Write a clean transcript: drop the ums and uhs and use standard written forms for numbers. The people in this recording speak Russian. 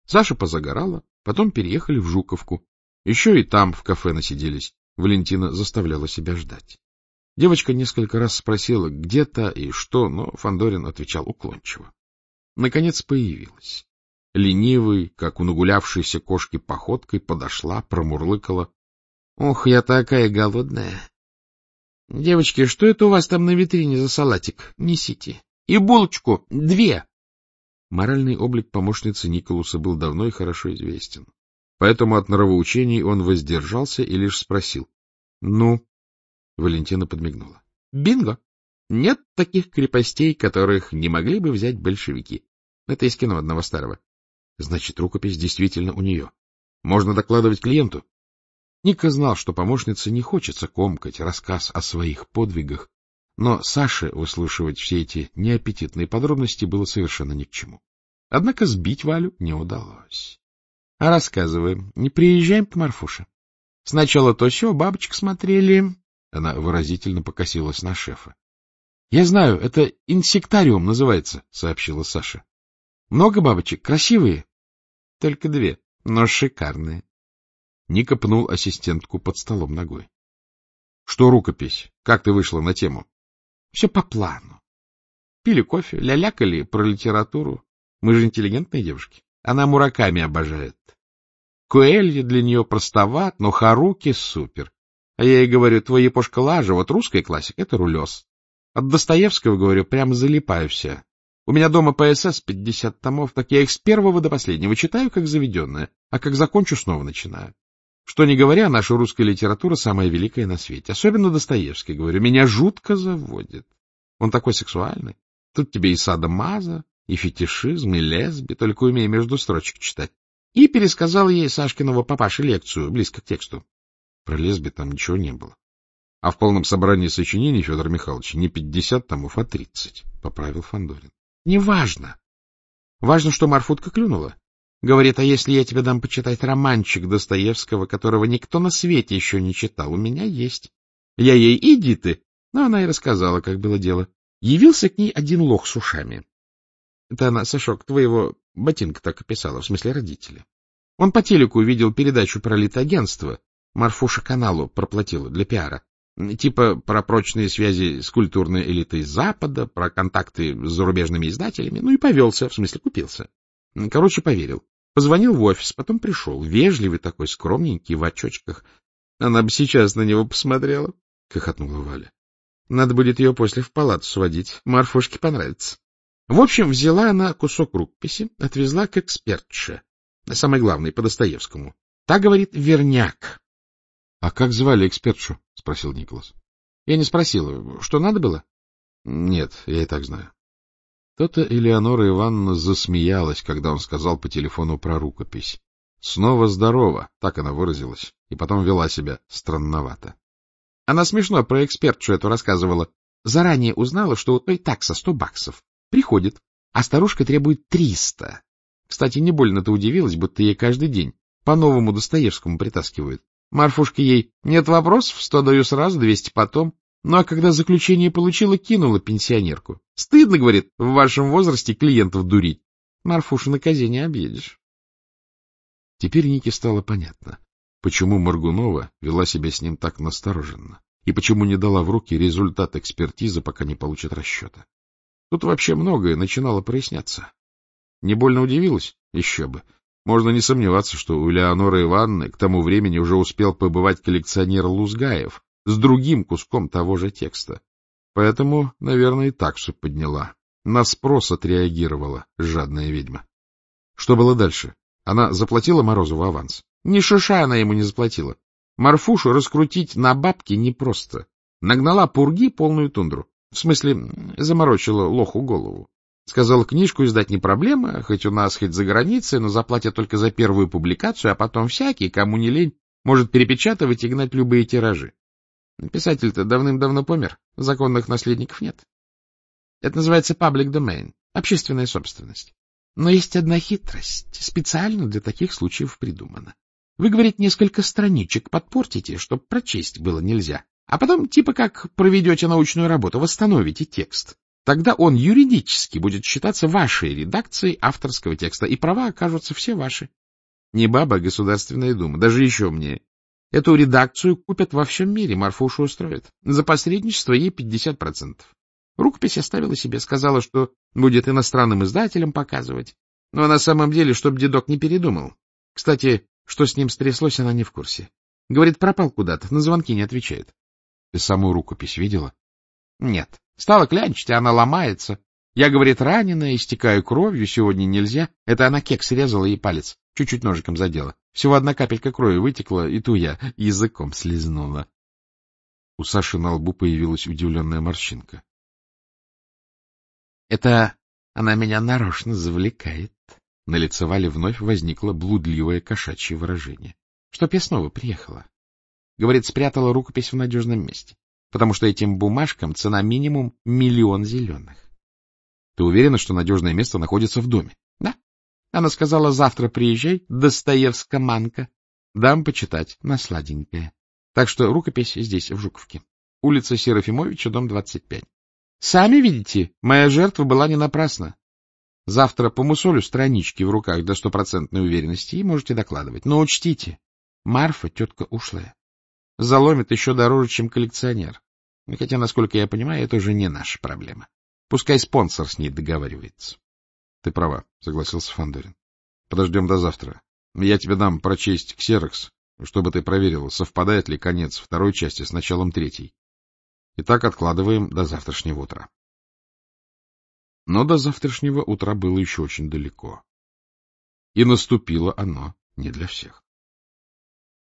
Саша позагорала, потом переехали в Жуковку. Еще и там в кафе насиделись. Валентина заставляла себя ждать. Девочка несколько раз спросила, где-то и что, но Фандорин отвечал уклончиво. Наконец появилась. Ленивой, как у нагулявшейся кошки походкой, подошла, промурлыкала. — Ох, я такая голодная. — Девочки, что это у вас там на витрине за салатик? Несите. И булочку 2. Моральный облик помощницы Николуса был давно и хорошо известен. Поэтому от нравоучений он воздержался и лишь спросил. — Ну? Валентина подмигнула. — Бинго! Нет таких крепостей, которых не могли бы взять большевики. Это из кино одного старого. Значит, рукопись действительно у нее. Можно докладывать клиенту. Ника знал, что помощнице не хочется комкать рассказ о своих подвигах, но Саше выслушивать все эти неаппетитные подробности было совершенно ни к чему. Однако сбить Валю не удалось. — А рассказываем. Не приезжаем к Марфуше. Сначала то сё, бабочек смотрели. Она выразительно покосилась на шефа. — Я знаю, это инсектариум называется, — сообщила Саша. — Много бабочек, красивые? — Только 2, но шикарные. Ника пнул ассистентку под столом ногой. — Что рукопись? Как ты вышла на тему? — Все по плану. Пили кофе, лялякали про литературу. Мы же интеллигентные девушки. Она Мураками обожает. Коэльо для нее простоват, но Харуки супер. А я ей говорю, твой Япошка Лажа, вот русская классика — это рулез. От Достоевского, говорю, прямо залипаю вся. У меня дома ПСС 50 томов, так я их с первого до последнего читаю, как заведенная, а как закончу, снова начинаю. Что ни говоря, наша русская литература самая великая на свете. Особенно Достоевский, говорю, меня жутко заводит. Он такой сексуальный. Тут тебе и садомаза, и фетишизм, и лесби, только умей между строчек читать. И пересказал ей Сашкиного папаши лекцию, близко к тексту. Про лесби там ничего не было. А в полном собрании сочинений Федора Михайловича не 50 томов, а 30, — поправил Фандорин. — Неважно. Важно, что Марфутка клюнула. Говорит, а если я тебе дам почитать романчик Достоевского, которого никто на свете еще не читал, у меня есть. Я ей, иди ты. Но она и рассказала, как было дело. Явился к ней один лох с ушами. Это она, Сашок, твоего ботинка так описала, в смысле родители. Он по телеку увидел передачу про литагентство. Марфуша каналу проплатила для пиара. Типа про прочные связи с культурной элитой Запада, про контакты с зарубежными издателями. Ну и повелся, в смысле купился. Короче, поверил. Позвонил в офис, потом пришел. Вежливый такой, скромненький, в очочках. Она бы сейчас на него посмотрела, — хохотнула Валя. Надо будет ее после в палату сводить. Марфушке понравится. В общем, взяла она кусок рукописи, отвезла к экспертше. Самое главное, по Достоевскому. Та говорит, верняк. — А как звали экспертшу? — спросил Николас. — Я не спросила. Что надо было? — Нет, я и так знаю. То-то Элеонора Ивановна засмеялась, когда он сказал по телефону про рукопись. Снова здорово, так она выразилась, и потом вела себя странновато. Она смешно про экспертшу эту рассказывала. Заранее узнала, что у той такса $100. Приходит, а старушка требует 300. Кстати, не больно-то удивилась, будто ей каждый день по новому Достоевскому притаскивают. Марфушка ей: нет вопросов, 100 даю сразу, 200 потом. Ну, а когда заключение получила, кинула пенсионерку. Стыдно, говорит, в вашем возрасте клиентов дурить. Марфушу на козе не объедешь. Теперь Нике стало понятно, почему Моргунова вела себя с ним так настороженно и почему не дала в руки результат экспертизы, пока не получит расчета. Тут вообще многое начинало проясняться. Не больно удивилась? Еще бы. Можно не сомневаться, что у Леоноры Ивановны к тому времени уже успел побывать коллекционер Лузгаев с другим куском того же текста. Поэтому, наверное, и таксу подняла. На спрос отреагировала жадная ведьма. Что было дальше? Она заплатила Морозову аванс? Ни шиша она ему не заплатила. Марфушу раскрутить на бабки непросто. Нагнала пурги полную тундру. В смысле, заморочила лоху голову. Сказала, книжку издать не проблема, хоть у нас, хоть за границей, но заплатят только за первую публикацию, а потом всякий, кому не лень, может перепечатывать и гнать любые тиражи. Писатель-то давным-давно помер, законных наследников нет. Это называется public domain, общественная собственность. Но есть одна хитрость, специально для таких случаев придумана. Вы, говорит, несколько страничек подпортите, чтоб прочесть было нельзя, а потом, типа как проведете научную работу, восстановите текст. Тогда он юридически будет считаться вашей редакцией авторского текста, и права окажутся все ваши. Не баба, а Государственная Дума, даже еще умнее. Эту редакцию купят во всем мире, Марфушу устроит. За посредничество ей 50%. Рукопись оставила себе, сказала, что будет иностранным издателям показывать. Но на самом деле, чтоб дедок не передумал. Кстати, что с ним стряслось, она не в курсе. Говорит, пропал куда-то, на звонки не отвечает. Ты саму рукопись видела? Нет. Стала клянчить, а она ломается. Я, говорит, раненая, истекаю кровью, сегодня нельзя. Это она кекс резала и палец. Чуть-чуть ножиком задела. Всего одна капелька крови вытекла, и ту я языком слезнула. У Саши на лбу появилась удивленная морщинка. — Это она меня нарочно завлекает. На лице Вали вновь возникло блудливое кошачье выражение. Чтоб я снова приехала. Говорит, спрятала рукопись в надежном месте, потому что этим бумажкам цена минимум 1 000 000 зеленых. Ты уверена, что надежное место находится в доме? Да. Она сказала, завтра приезжай, Достоевска-манка. Дам почитать на сладенькое. Так что рукопись здесь, в Жуковке. Улица Серафимовича, дом 25. Сами видите, моя жертва была не напрасна. Завтра помусолю странички в руках до 100% уверенности и можете докладывать. Но учтите, Марфа тетка ушлая. Заломит еще дороже, чем коллекционер. Хотя, насколько я понимаю, это уже не наша проблема. Пускай спонсор с ней договаривается. — Ты права, — согласился Фандорин. — Подождем до завтра. Я тебе дам прочесть ксерокс, чтобы ты проверил, совпадает ли конец второй части с началом третьей. Итак, откладываем до завтрашнего утра. Но до завтрашнего утра было еще очень далеко. И наступило оно не для всех.